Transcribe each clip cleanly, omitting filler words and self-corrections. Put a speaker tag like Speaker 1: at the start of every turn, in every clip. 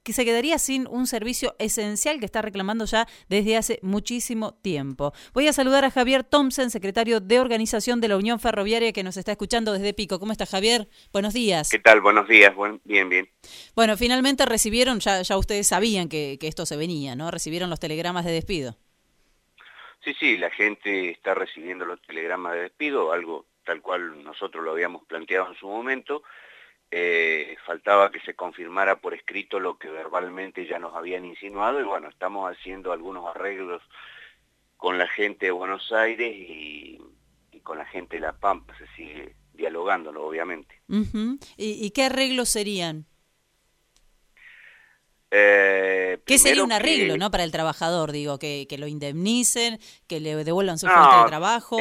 Speaker 1: que se quedaría sin un servicio esencial que está reclamando ya desde hace muchísimo tiempo. Voy a saludar a Javier Thompson, secretario de Organización de la Unión Ferroviaria, que nos está escuchando desde Pico. ¿Cómo está, Javier? Buenos días.
Speaker 2: ¿Qué tal? Buenos días. Bien, bien.
Speaker 1: Bueno, finalmente recibieron, ya ustedes sabían que esto se venía, ¿no? Recibieron los telegramas de despido.
Speaker 2: Sí, la gente está recibiendo los telegramas de despido, algo tal cual nosotros lo habíamos planteado en su momento. Faltaba que se confirmara por escrito lo que verbalmente ya nos habían insinuado y bueno, estamos haciendo algunos arreglos con la gente de Buenos Aires y con la gente de La Pampa, se sigue dialogándolo, obviamente.
Speaker 1: ¿Y qué arreglos serían? ¿Qué sería un arreglo, no, para el trabajador? Digo, que lo indemnicen, que le devuelvan su fuente de trabajo.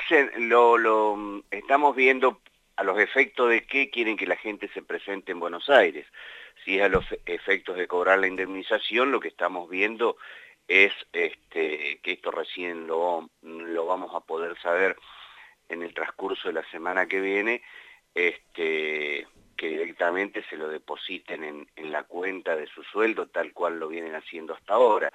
Speaker 2: Estamos viendo a los efectos de qué quieren que la gente se presente en Buenos Aires. Si es a los efectos de cobrar la indemnización, lo que estamos viendo es que esto recién lo vamos a poder saber en el transcurso de la semana que viene, que directamente se lo depositen en la cuenta de su sueldo, tal cual lo vienen haciendo hasta ahora.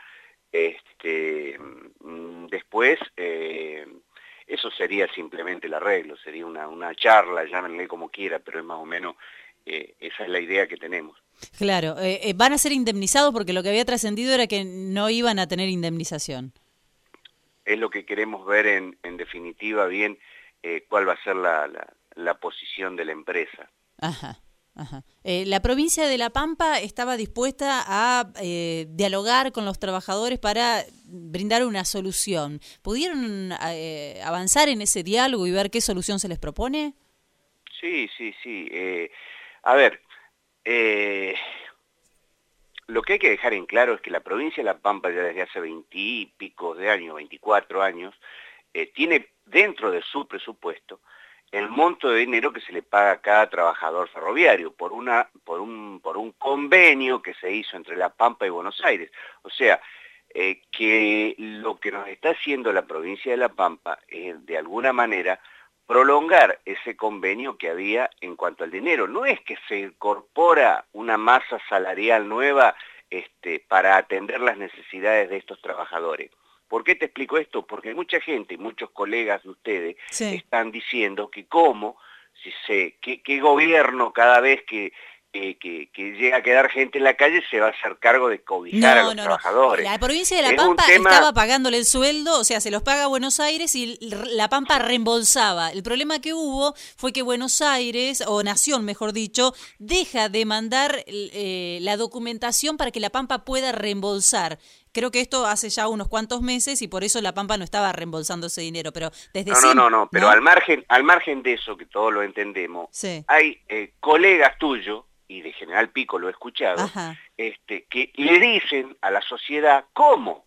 Speaker 2: Después, eso sería simplemente el arreglo, sería una charla, llámenle como quiera, pero es más o menos esa es la idea que tenemos.
Speaker 1: Claro, van a ser indemnizados porque lo que había trascendido era que no iban a tener indemnización.
Speaker 2: Es lo que queremos ver en definitiva bien cuál va a ser la posición de la empresa.
Speaker 1: Ajá. La provincia de La Pampa estaba dispuesta a dialogar con los trabajadores para brindar una solución. ¿Pudieron avanzar en ese diálogo y ver qué solución se les propone?
Speaker 2: Sí. A ver, lo que hay que dejar en claro es que la provincia de La Pampa ya desde hace 20 y pico de años, 24 años, tiene dentro de su presupuesto el monto de dinero que se le paga a cada trabajador ferroviario por un convenio que se hizo entre La Pampa y Buenos Aires. O sea, que lo que nos está haciendo la provincia de La Pampa es de alguna manera prolongar ese convenio que había en cuanto al dinero. No es que se incorpora una masa salarial nueva para atender las necesidades de estos trabajadores. ¿Por qué te explico esto? Porque mucha gente y muchos colegas de ustedes están diciendo que qué gobierno cada vez que llega a quedar gente en la calle se va a hacer cargo de cobijar a los trabajadores.
Speaker 1: La provincia de La Pampa estaba pagándole el sueldo, o sea, se los paga a Buenos Aires y La Pampa reembolsaba. El problema que hubo fue que Buenos Aires, o Nación mejor dicho, deja de mandar la documentación para que La Pampa pueda reembolsar. Creo que esto hace ya unos cuantos meses y por eso La Pampa no estaba reembolsando ese dinero, pero desde
Speaker 2: No, pero al margen de eso, que todos lo entendemos, hay colegas tuyos, y de General Pico lo he escuchado, que le dicen a la sociedad cómo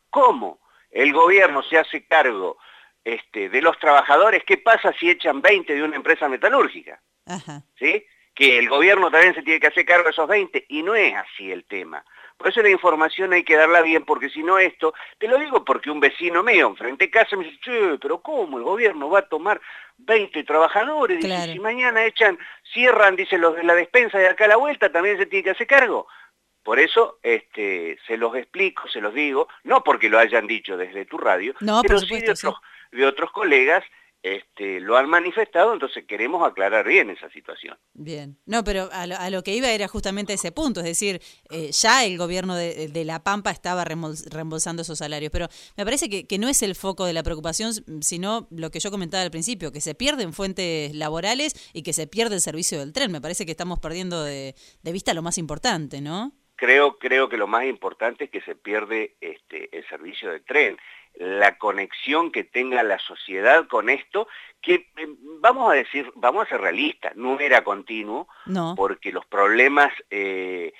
Speaker 2: el gobierno se hace cargo de los trabajadores, qué pasa si echan 20 de una empresa metalúrgica, ¿sí? Que el gobierno también se tiene que hacer cargo de esos 20, y no es así el tema. Por eso la información hay que darla bien, porque si no esto, te lo digo porque un vecino mío enfrente de casa me dice, che, pero ¿cómo el gobierno va a tomar 20 trabajadores? Dice, si mañana cierran, dice, los de la despensa de acá a la vuelta, también se tiene que hacer cargo. Por eso se los explico, se los digo, no porque lo hayan dicho desde tu radio, pero sí de otros colegas lo han manifestado, entonces queremos aclarar bien esa situación.
Speaker 1: Bien, no, pero a lo que iba era justamente ese punto, es decir, ya el gobierno de La Pampa estaba reembolsando esos salarios, pero me parece que no es el foco de la preocupación, sino lo que yo comentaba al principio, que se pierden fuentes laborales y que se pierde el servicio del tren. Me parece que estamos perdiendo de vista lo más importante, ¿no?
Speaker 2: Creo que lo más importante es que se pierde el servicio del tren, la conexión que tenga la sociedad con esto, que vamos a ser realistas, no era continuo, porque los problemas del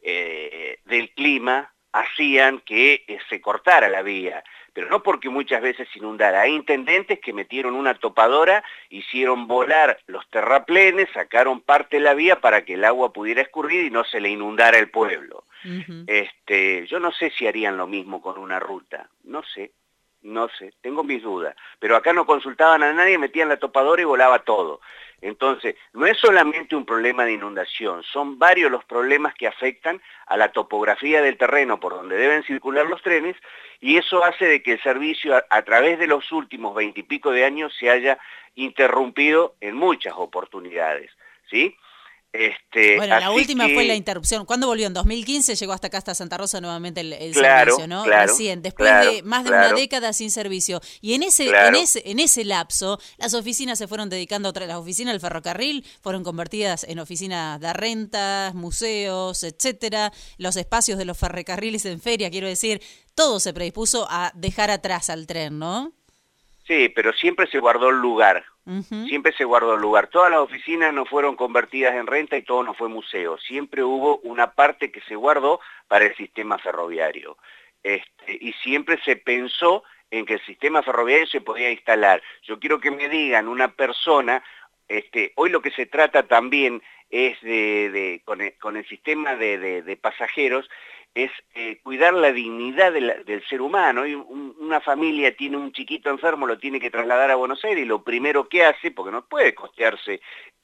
Speaker 2: clima hacían que se cortara la vía, pero no porque muchas veces se inundara. Hay intendentes que metieron una topadora, hicieron volar los terraplenes, sacaron parte de la vía para que el agua pudiera escurrir y no se le inundara el pueblo. Yo no sé si harían lo mismo con una ruta, no sé. No sé, tengo mis dudas. Pero acá no consultaban a nadie, metían la topadora y volaba todo. Entonces, no es solamente un problema de inundación, son varios los problemas que afectan a la topografía del terreno por donde deben circular los trenes, y eso hace de que el servicio a través de los últimos 20 y pico de años se haya interrumpido en muchas oportunidades, ¿sí?
Speaker 1: Bueno, la última fue la interrupción. ¿Cuándo volvió? En 2015 llegó hasta acá, hasta Santa Rosa nuevamente el
Speaker 2: claro,
Speaker 1: servicio, ¿no?
Speaker 2: Claro,
Speaker 1: recién, después de más de una década sin servicio. Y en ese lapso, las oficinas se fueron dedicando a otras. Las oficinas del ferrocarril fueron convertidas en oficinas de rentas, museos, etcétera. Los espacios de los ferrocarriles en feria, quiero decir, todo se predispuso a dejar atrás al tren, ¿no?
Speaker 2: Sí, pero siempre se guardó el lugar. Siempre se guardó el lugar. Todas las oficinas no fueron convertidas en renta y todo no fue museo. Siempre hubo una parte que se guardó para el sistema ferroviario. Y siempre se pensó en que el sistema ferroviario se podía instalar. Yo quiero que me digan una persona, hoy lo que se trata también es con el sistema de pasajeros, es cuidar la dignidad del ser humano. Y una familia tiene un chiquito enfermo, lo tiene que trasladar a Buenos Aires y lo primero que hace, porque no puede costearse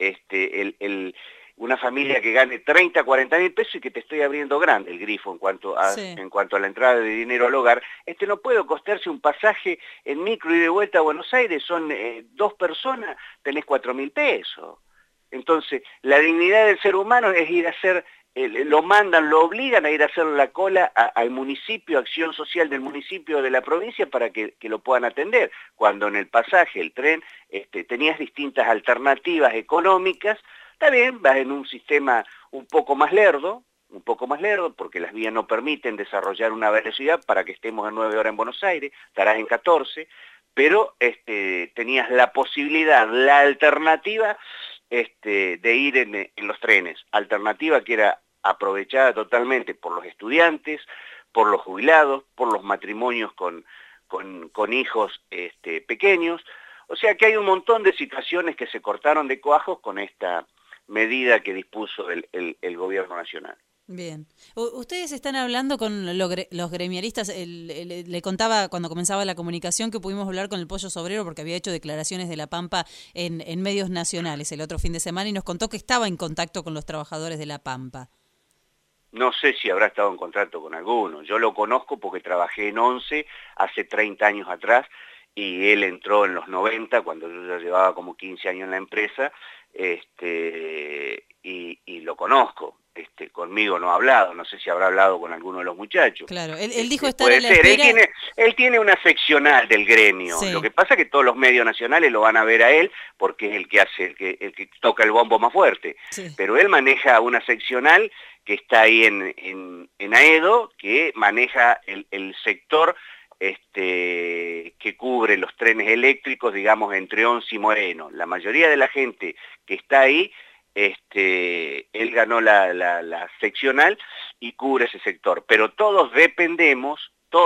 Speaker 2: una familia que gane 30, 40 mil pesos y que te estoy abriendo grande el grifo en cuanto a la entrada de dinero al hogar, no puede costearse un pasaje en micro y de vuelta a Buenos Aires, son 2 personas, tenés 4.000 pesos. Entonces, la dignidad del ser humano es ir a hacer, lo mandan, lo obligan a ir a hacer la cola al municipio, acción social del municipio de la provincia para que lo puedan atender. Cuando en el pasaje, el tren, tenías distintas alternativas económicas, está bien, vas en un sistema un poco más lerdo, porque las vías no permiten desarrollar una velocidad para que estemos en 9 horas en Buenos Aires, estarás en 14, pero tenías la posibilidad, la alternativa de ir en los trenes, alternativa que era aprovechada totalmente por los estudiantes, por los jubilados, por los matrimonios con hijos pequeños. O sea que hay un montón de situaciones que se cortaron de cuajos con esta medida que dispuso el gobierno nacional.
Speaker 1: Bien. Ustedes están hablando con los gremialistas. Le contaba cuando comenzaba la comunicación que pudimos hablar con el Pollo Sobrero porque había hecho declaraciones de La Pampa en medios nacionales el otro fin de semana y nos contó que estaba en contacto con los trabajadores de La Pampa.
Speaker 2: No sé si habrá estado en contacto con alguno. Yo lo conozco porque trabajé en ONCE hace 30 años atrás y él entró en los 90 cuando yo ya llevaba como 15 años en la empresa y lo conozco. Conmigo no ha hablado, no sé si habrá hablado con alguno de los muchachos.
Speaker 1: Claro, él dijo estar
Speaker 2: puede
Speaker 1: a la
Speaker 2: ser.
Speaker 1: espera.
Speaker 2: Él tiene una seccional del gremio. Sí. Lo que pasa es que todos los medios nacionales lo van a ver a él porque es el que hace, el que toca el bombo más fuerte. Sí. Pero él maneja una seccional que está ahí en Aedo, que maneja el sector que cubre los trenes eléctricos, digamos, entre Once y Moreno. La mayoría de la gente que está ahí, él ganó la seccional y cubre ese sector. Pero todos dependemos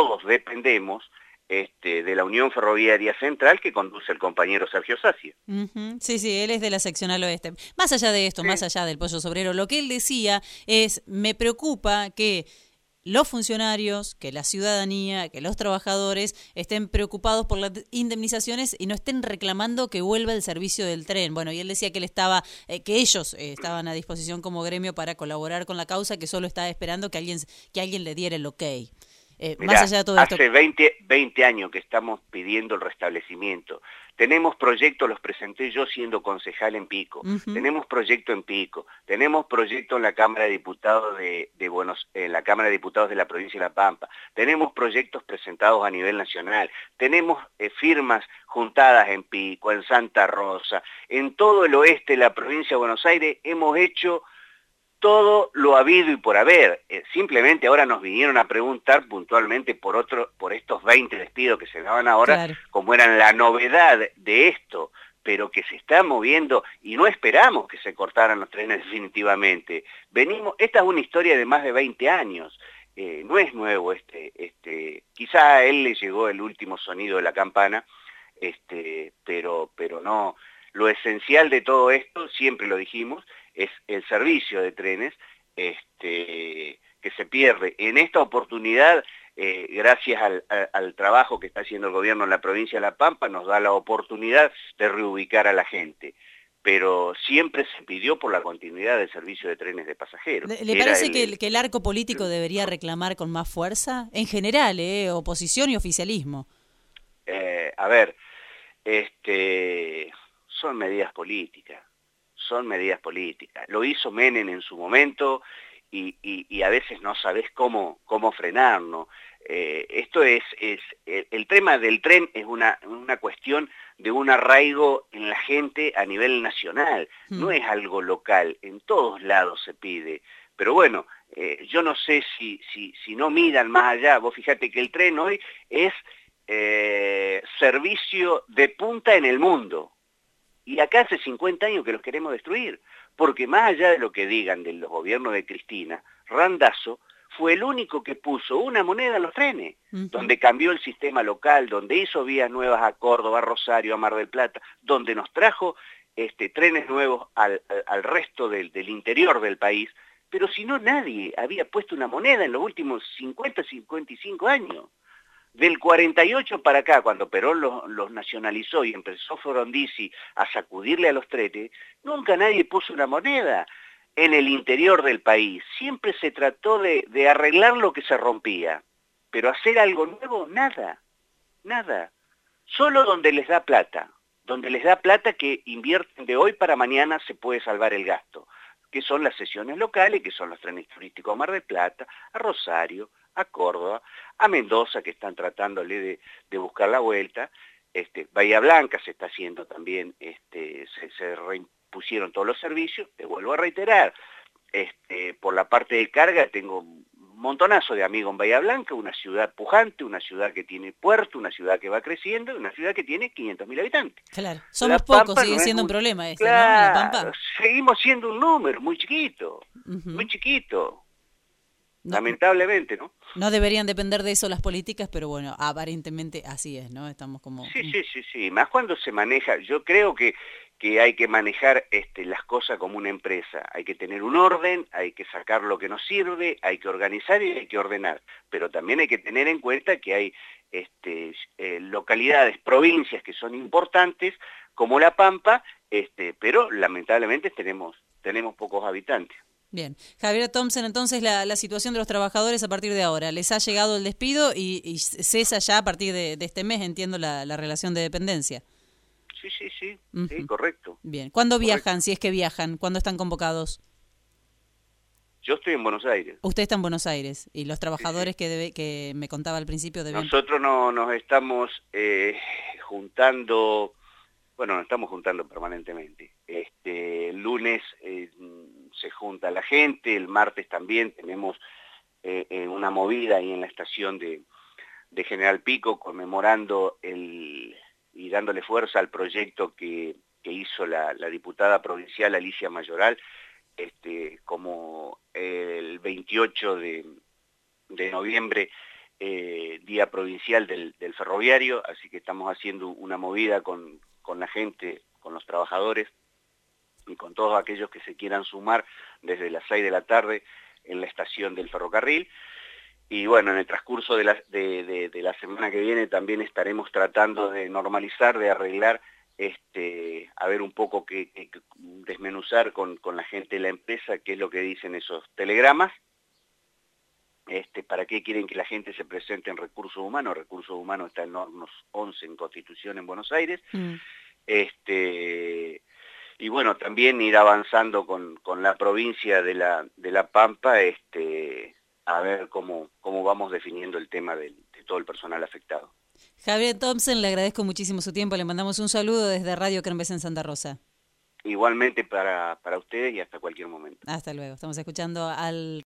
Speaker 2: de la Unión Ferroviaria Central que conduce el compañero Sergio Sacia.
Speaker 1: Sí, él es de la seccional oeste. Más allá de esto, más allá del Pollo Sobrero, lo que él decía es, me preocupa que los funcionarios, que la ciudadanía, que los trabajadores estén preocupados por las indemnizaciones y no estén reclamando que vuelva el servicio del tren. Bueno, y él decía que que ellos estaban a disposición como gremio para colaborar con la causa, que solo estaba esperando que alguien le diera el ok.
Speaker 2: Mirá, más allá de todo esto. Hace 20 años que estamos pidiendo el restablecimiento. Tenemos proyectos, los presenté yo siendo concejal en Pico. Tenemos proyecto en Pico. Tenemos proyecto en la Cámara de Diputados en la Cámara de Diputados de la provincia de La Pampa. Tenemos proyectos presentados a nivel nacional. Tenemos firmas juntadas en Pico, en Santa Rosa, en todo el oeste de la provincia de Buenos Aires. Hemos hecho todo lo habido y por haber. Simplemente ahora nos vinieron a preguntar puntualmente por estos 20 despidos que se daban ahora, claro, como eran la novedad de esto, pero que se está moviendo y no esperamos que se cortaran los trenes definitivamente. Esta es una historia de más de 20 años. No es nuevo quizá a él le llegó el último sonido de la campana, pero no. Lo esencial de todo esto, siempre lo dijimos, es el servicio de trenes que se pierde. En esta oportunidad gracias al trabajo que está haciendo el gobierno en la provincia de La Pampa, nos da la oportunidad de reubicar a la gente. Pero siempre se pidió por la continuidad del servicio de trenes de pasajeros.
Speaker 1: ¿Le parece que el arco político debería reclamar con más fuerza? En general, oposición y oficialismo.
Speaker 2: A ver, son medidas políticas. Lo hizo Menem en su momento y a veces no sabés cómo frenarlo. Esto es el tema del tren es una cuestión de un arraigo en la gente a nivel nacional, no es algo local, en todos lados se pide. Pero bueno, yo no sé si no miran más allá. Vos fíjate que el tren hoy es servicio de punta en el mundo. Y acá hace 50 años que los queremos destruir, porque más allá de lo que digan de los gobiernos de Cristina, Randazzo fue el único que puso una moneda en los trenes, donde cambió el sistema local, donde hizo vías nuevas a Córdoba, a Rosario, a Mar del Plata, donde nos trajo trenes nuevos al resto del interior del país, pero si no nadie había puesto una moneda en los últimos 50, 55 años. Del 48 para acá, cuando Perón los nacionalizó y empezó Frondizi a sacudirle a los trenes, nunca nadie puso una moneda en el interior del país. Siempre se trató de arreglar lo que se rompía, pero hacer algo nuevo, nada. Solo donde les da plata que invierten de hoy para mañana se puede salvar el gasto, que son las sesiones locales, que son los trenes turísticos a Mar del Plata, a Rosario, a Córdoba, a Mendoza, que están tratándole de buscar la vuelta. Bahía Blanca se está haciendo también, se reimpusieron todos los servicios. Te vuelvo a reiterar, por la parte de carga tengo un montonazo de amigos en Bahía Blanca, una ciudad pujante, una ciudad que tiene puerto, una ciudad que va creciendo, una ciudad que tiene 500.000 habitantes.
Speaker 1: Claro, somos pocos, sigue siendo un problema
Speaker 2: claro,
Speaker 1: ¿no? La Pampa.
Speaker 2: Seguimos siendo un número muy chiquito, muy chiquito. Lamentablemente, ¿no?
Speaker 1: No deberían depender de eso las políticas, pero bueno, aparentemente así es, ¿no? Estamos como...
Speaker 2: Sí, más cuando se maneja, yo creo que hay que manejar las cosas como una empresa, hay que tener un orden, hay que sacar lo que nos sirve, hay que organizar y hay que ordenar, pero también hay que tener en cuenta que hay localidades, provincias que son importantes, como La Pampa, pero lamentablemente tenemos pocos habitantes.
Speaker 1: Bien. Javier Thompson, entonces la situación de los trabajadores a partir de ahora, ¿les ha llegado el despido y cesa ya a partir de este mes, entiendo, la relación de dependencia?
Speaker 2: Sí, sí, correcto.
Speaker 1: Bien. ¿Cuándo viajan, si es que viajan? ¿Cuándo están convocados?
Speaker 2: Yo estoy en Buenos Aires.
Speaker 1: Usted está en Buenos Aires. ¿Y los trabajadores que me contaba al principio deben...?
Speaker 2: Nosotros nos estamos juntando, nos estamos juntando permanentemente. El lunes se junta la gente, el martes también tenemos una movida ahí en la estación de General Pico conmemorando y dándole fuerza al proyecto que hizo la diputada provincial Alicia Mayoral, como el 28 de noviembre, día provincial del ferroviario, así que estamos haciendo una movida con la gente, con los trabajadores y con todos aquellos que se quieran sumar desde las 6 de la tarde en la estación del ferrocarril. Y bueno, en el transcurso de la semana que viene también estaremos tratando de normalizar, de arreglar, a ver un poco desmenuzar con la gente de la empresa qué es lo que dicen esos telegramas, para qué quieren que la gente se presente en recursos humanos. Recursos humanos está en hornos 11 en Constitución en Buenos Aires. Y bueno, también ir avanzando con la provincia de la Pampa, a ver cómo vamos definiendo el tema de todo el personal afectado.
Speaker 1: Javier Thompson, le agradezco muchísimo su tiempo, le mandamos un saludo desde Radio Kermés en Santa Rosa.
Speaker 2: Igualmente para ustedes y hasta cualquier momento.
Speaker 1: Hasta luego, estamos escuchando al